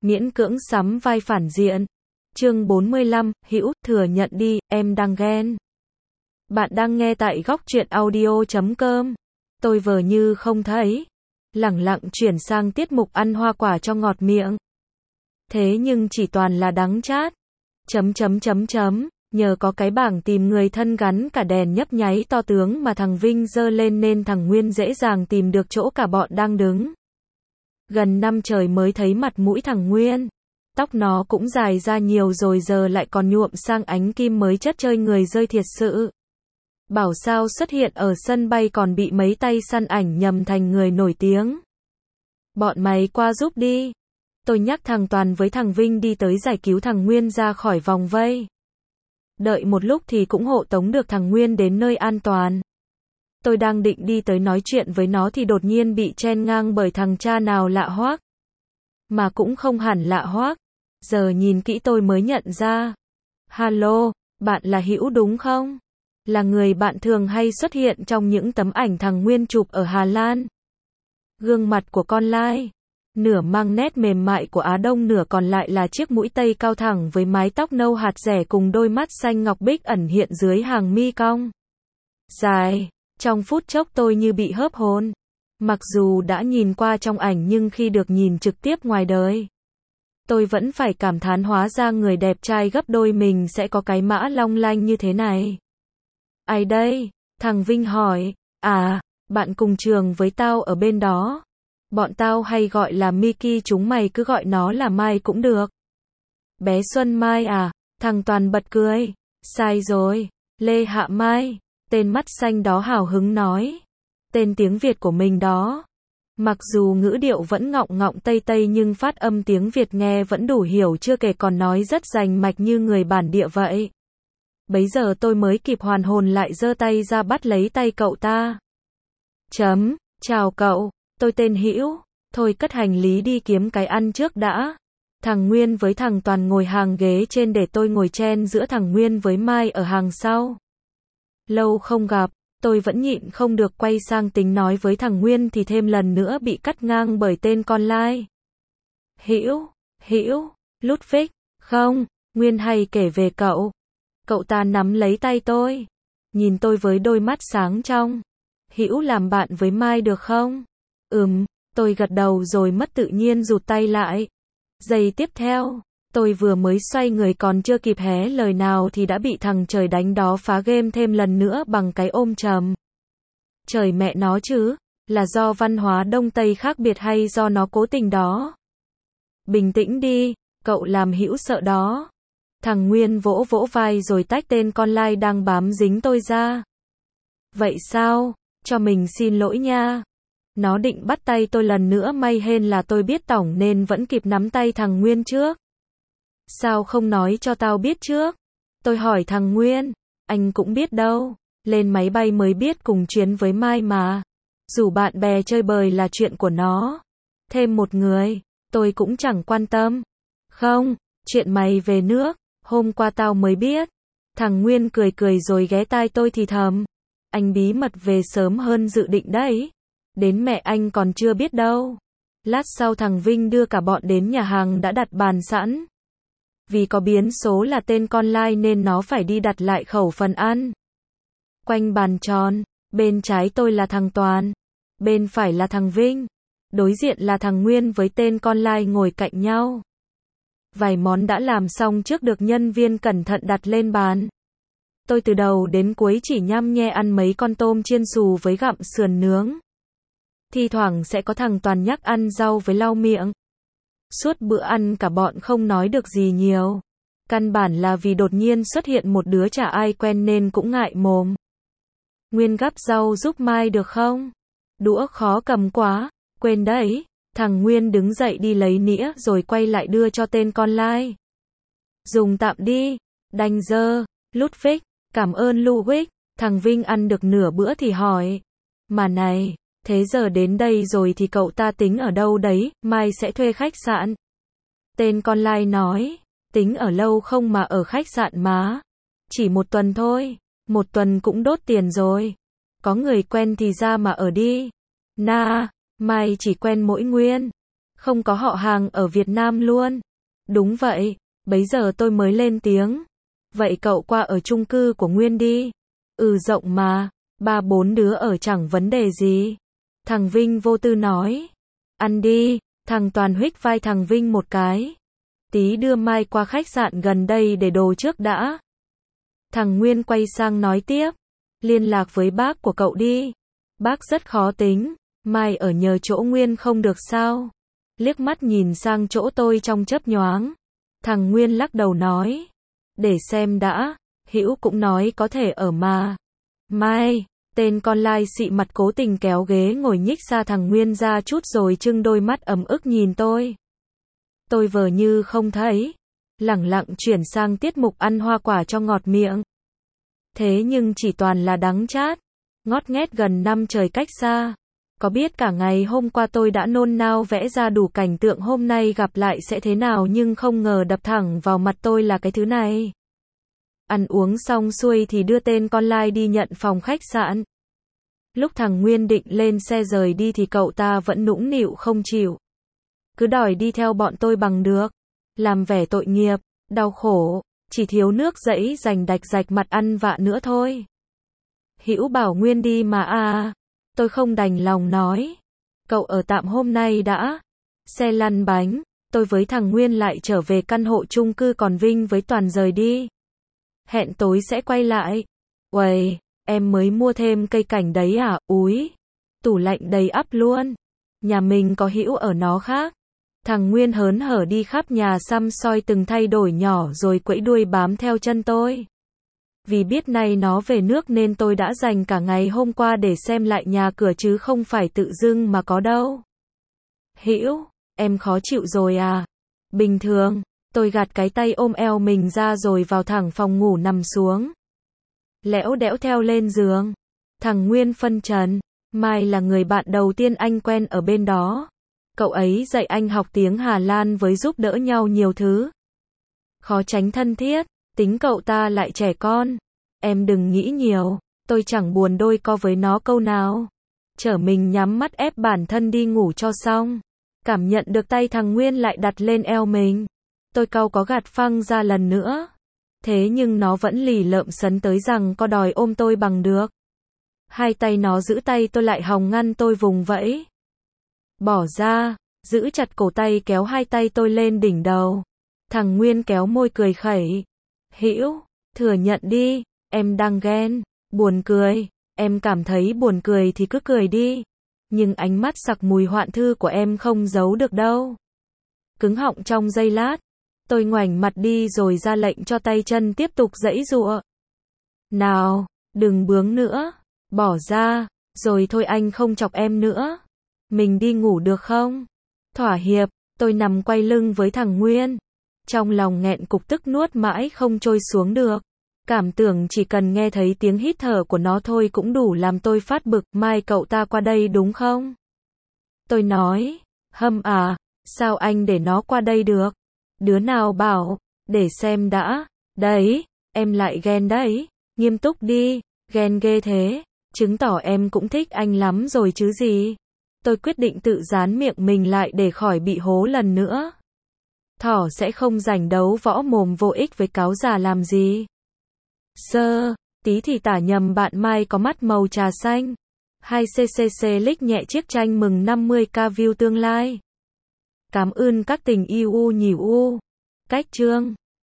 miễn cưỡng sắm vai phản diện. Chương 45, Hữu, thừa nhận đi, em đang ghen. Bạn đang nghe tại góc truyện audio.com. Tôi vờ như không thấy. Lẳng lặng chuyển sang tiết mục ăn hoa quả cho ngọt miệng. Thế nhưng chỉ toàn là đắng chát. Nhờ có cái bảng tìm người thân gắn cả đèn nhấp nháy to tướng mà thằng Vinh giơ lên nên thằng Nguyên dễ dàng tìm được chỗ cả bọn đang đứng. Gần năm trời mới thấy mặt mũi thằng Nguyên. Tóc nó cũng dài ra nhiều rồi giờ lại còn nhuộm sang ánh kim mới chất chơi người rơi thiệt sự. Bảo sao xuất hiện ở sân bay còn bị mấy tay săn ảnh nhầm thành người nổi tiếng. Bọn mày qua giúp đi. Tôi nhắc thằng Toàn với thằng Vinh đi tới giải cứu thằng Nguyên ra khỏi vòng vây. Đợi một lúc thì cũng hộ tống được thằng Nguyên đến nơi an toàn. Tôi đang định đi tới nói chuyện với nó thì đột nhiên bị chen ngang bởi thằng cha nào lạ hoắc. Mà cũng không hẳn lạ hoắc. Giờ nhìn kỹ tôi mới nhận ra. Hello, bạn là Hữu đúng không? Là người bạn thường hay xuất hiện trong những tấm ảnh thằng Nguyên chụp ở Hà Lan. Gương mặt của con lai. Nửa mang nét mềm mại của Á Đông, nửa còn lại là chiếc mũi tây cao thẳng với mái tóc nâu hạt rẻ cùng đôi mắt xanh ngọc bích ẩn hiện dưới hàng mi cong dài. Trong phút chốc tôi như bị hớp hồn. Mặc dù đã nhìn qua trong ảnh nhưng khi được nhìn trực tiếp ngoài đời, tôi vẫn phải cảm thán hóa ra người đẹp trai gấp đôi mình sẽ có cái mã long lanh như thế này. Ai đây? Thằng Vinh hỏi. À, bạn cùng trường với tao ở bên đó. Bọn tao hay gọi là Miki, chúng mày cứ gọi nó là Mai cũng được. Bé Xuân Mai à? Thằng Toàn bật cười. Sai rồi, Lê Hạ Mai. Tên mắt xanh đó hào hứng nói. Tên tiếng Việt của mình đó. Mặc dù ngữ điệu vẫn ngọng ngọng tây tây nhưng phát âm tiếng Việt nghe vẫn đủ hiểu, chưa kể còn nói rất rành mạch như người bản địa vậy. Bấy giờ tôi mới kịp hoàn hồn lại giơ tay ra bắt lấy tay cậu ta. Chào cậu, tôi tên Hữu, thôi cất hành lý đi kiếm cái ăn trước đã. Thằng Nguyên với thằng Toàn ngồi hàng ghế trên để tôi ngồi chen giữa thằng Nguyên với Mai ở hàng sau. Lâu không gặp, tôi vẫn nhịn không được quay sang tính nói với thằng Nguyên thì thêm lần nữa bị cắt ngang bởi tên con lai. Hữu, Ludwig, không, Nguyên hay kể về cậu. Cậu ta nắm lấy tay tôi, nhìn tôi với đôi mắt sáng trong. Hữu làm bạn với Mai được không? Tôi gật đầu rồi mất tự nhiên rụt tay lại. Giây tiếp theo, tôi vừa mới xoay người còn chưa kịp hé lời nào thì đã bị thằng trời đánh đó phá game thêm lần nữa bằng cái ôm chầm. Trời mẹ nó chứ, là do văn hóa Đông Tây khác biệt hay do nó cố tình đó? Bình tĩnh đi, cậu làm Hữu sợ đó. Thằng Nguyên vỗ vai rồi tách tên con lai đang bám dính tôi ra. Vậy sao? Cho mình xin lỗi nha. Nó định bắt tay tôi lần nữa, may hên là tôi biết tổng nên vẫn kịp nắm tay thằng Nguyên trước. Sao không nói cho tao biết trước? Tôi hỏi thằng Nguyên. Anh cũng biết đâu. Lên máy bay mới biết cùng chuyến với Mai mà. Rủ bạn bè chơi bời là chuyện của nó. Thêm một người, tôi cũng chẳng quan tâm. Không, chuyện mày về nước, hôm qua tao mới biết. Thằng Nguyên cười rồi ghé tai tôi thì thầm. Anh bí mật về sớm hơn dự định đấy. Đến mẹ anh còn chưa biết đâu. Lát sau thằng Vinh đưa cả bọn đến nhà hàng đã đặt bàn sẵn. Vì có biến số là tên con lai nên nó phải đi đặt lại khẩu phần ăn. Quanh bàn tròn, bên trái tôi là thằng Toàn, bên phải là thằng Vinh, đối diện là thằng Nguyên với tên con lai ngồi cạnh nhau. Vài món đã làm xong trước được nhân viên cẩn thận đặt lên bàn. Tôi từ đầu đến cuối chỉ nhăm nhe ăn mấy con tôm chiên xù với gặm sườn nướng. Thi thoảng sẽ có thằng Toàn nhắc ăn rau với lau miệng. Suốt bữa ăn cả bọn không nói được gì nhiều. Căn bản là vì đột nhiên xuất hiện một đứa chả ai quen nên cũng ngại mồm. Nguyên gắp rau giúp Mai được không? Đũa khó cầm quá. Quên đấy. Thằng Nguyên đứng dậy đi lấy nĩa rồi quay lại đưa cho tên con lai. Dùng tạm đi. Đành dơ. Ludwig. Cảm ơn Ludwig. Thằng Vinh ăn được nửa bữa thì hỏi. Mà này, thế giờ đến đây rồi thì cậu ta tính ở đâu đấy, Mai sẽ thuê khách sạn. Tên con lai nói. Tính ở lâu không mà ở khách sạn má. Chỉ 1 tuần thôi. 1 tuần cũng đốt tiền rồi. Có người quen thì ra mà ở đi. Mai chỉ quen mỗi Nguyên. Không có họ hàng ở Việt Nam luôn. Đúng vậy, bấy giờ tôi mới lên tiếng. Vậy cậu qua ở chung cư của Nguyên đi. Rộng mà, 3-4 đứa ở chẳng vấn đề gì. Thằng Vinh vô tư nói. Ăn đi, thằng Toàn huých vai thằng Vinh một cái. Tí đưa Mai qua khách sạn gần đây để đồ trước đã. Thằng Nguyên quay sang nói tiếp. Liên lạc với bác của cậu đi. Bác rất khó tính. Mai ở nhờ chỗ Nguyên không được sao? Liếc mắt nhìn sang chỗ tôi trong chớp nhoáng. Thằng Nguyên lắc đầu nói. Để xem đã, Hữu cũng nói có thể ở mà. Mai, tên con lai xị mặt cố tình kéo ghế ngồi nhích xa thằng Nguyên ra chút rồi trưng đôi mắt ấm ức nhìn tôi. Tôi vờ như không thấy. Lẳng lặng chuyển sang tiết mục ăn hoa quả cho ngọt miệng. Thế nhưng chỉ toàn là đắng chát. Ngót nghét gần năm trời cách xa. Có biết cả ngày hôm qua tôi đã nôn nao vẽ ra đủ cảnh tượng hôm nay gặp lại sẽ thế nào nhưng không ngờ đập thẳng vào mặt tôi là cái thứ này. Ăn uống xong xuôi thì đưa tên con lai đi nhận phòng khách sạn. Lúc thằng Nguyên định lên xe rời đi thì cậu ta vẫn nũng nịu không chịu. Cứ đòi đi theo bọn tôi bằng được. Làm vẻ tội nghiệp, đau khổ, chỉ thiếu nước dẫy rành đạch rạch mặt ăn vạ nữa thôi. Hữu bảo Nguyên đi mà tôi không đành lòng nói. Cậu ở tạm hôm nay đã. Xe lăn bánh, tôi với thằng Nguyên lại trở về căn hộ chung cư còn Vinh với Toàn rời đi. Hẹn tối sẽ quay lại. Uầy, em mới mua thêm cây cảnh đấy à? Úi, tủ lạnh đầy ắp luôn. Nhà mình có Hữu ở nó khác. Thằng Nguyên hớn hở đi khắp nhà xăm soi từng thay đổi nhỏ rồi quẫy đuôi bám theo chân tôi. Vì biết nay nó về nước nên tôi đã dành cả ngày hôm qua để xem lại nhà cửa chứ không phải tự dưng mà có đâu. Hữu, em khó chịu rồi à? Bình thường, tôi gạt cái tay ôm eo mình ra rồi vào thẳng phòng ngủ nằm xuống. Lẽo đẽo theo lên giường. Thằng Nguyên phân trần, Mai là người bạn đầu tiên anh quen ở bên đó. Cậu ấy dạy anh học tiếng Hà Lan với giúp đỡ nhau nhiều thứ. Khó tránh thân thiết, tính cậu ta lại trẻ con. Em đừng nghĩ nhiều, tôi chẳng buồn đôi co với nó câu nào. Chở mình nhắm mắt ép bản thân đi ngủ cho xong. Cảm nhận được tay thằng Nguyên lại đặt lên eo mình. Tôi cau có gạt phăng ra lần nữa. Thế nhưng nó vẫn lì lợm sấn tới rằng có đòi ôm tôi bằng được. Hai tay nó giữ tay tôi lại hòng ngăn tôi vùng vẫy. Bỏ ra, giữ chặt cổ tay kéo hai tay tôi lên đỉnh đầu. Thằng Nguyên kéo môi cười khẩy. Hữu, thừa nhận đi, em đang ghen, buồn cười, em cảm thấy buồn cười thì cứ cười đi. Nhưng ánh mắt sặc mùi hoạn thư của em không giấu được đâu. Cứng họng trong giây lát, tôi ngoảnh mặt đi rồi ra lệnh cho tay chân tiếp tục giãy giụa. Nào, đừng bướng nữa, bỏ ra, rồi thôi anh không chọc em nữa. Mình đi ngủ được không? Thỏa hiệp, tôi nằm quay lưng với thằng Nguyên. Trong lòng nghẹn cục tức nuốt mãi không trôi xuống được. Cảm tưởng chỉ cần nghe thấy tiếng hít thở của nó thôi cũng đủ làm tôi phát bực. Mai cậu ta qua đây đúng không? Tôi nói, hâm à, sao anh để nó qua đây được? Đứa nào bảo, để xem đã. Đấy, em lại ghen đấy. Nghiêm túc đi, ghen ghê thế. Chứng tỏ em cũng thích anh lắm rồi chứ gì. Tôi quyết định tự dán miệng mình lại để khỏi bị hố lần nữa. Thỏ sẽ không rảnh đấu võ mồm vô ích với cáo già làm gì. Tí thì tả nhầm bạn Mai có mắt màu trà xanh. 2cc lick nhẹ chiếc tranh mừng 50k view tương lai. Cảm ơn các tình yêu nhỉ u. Cách chương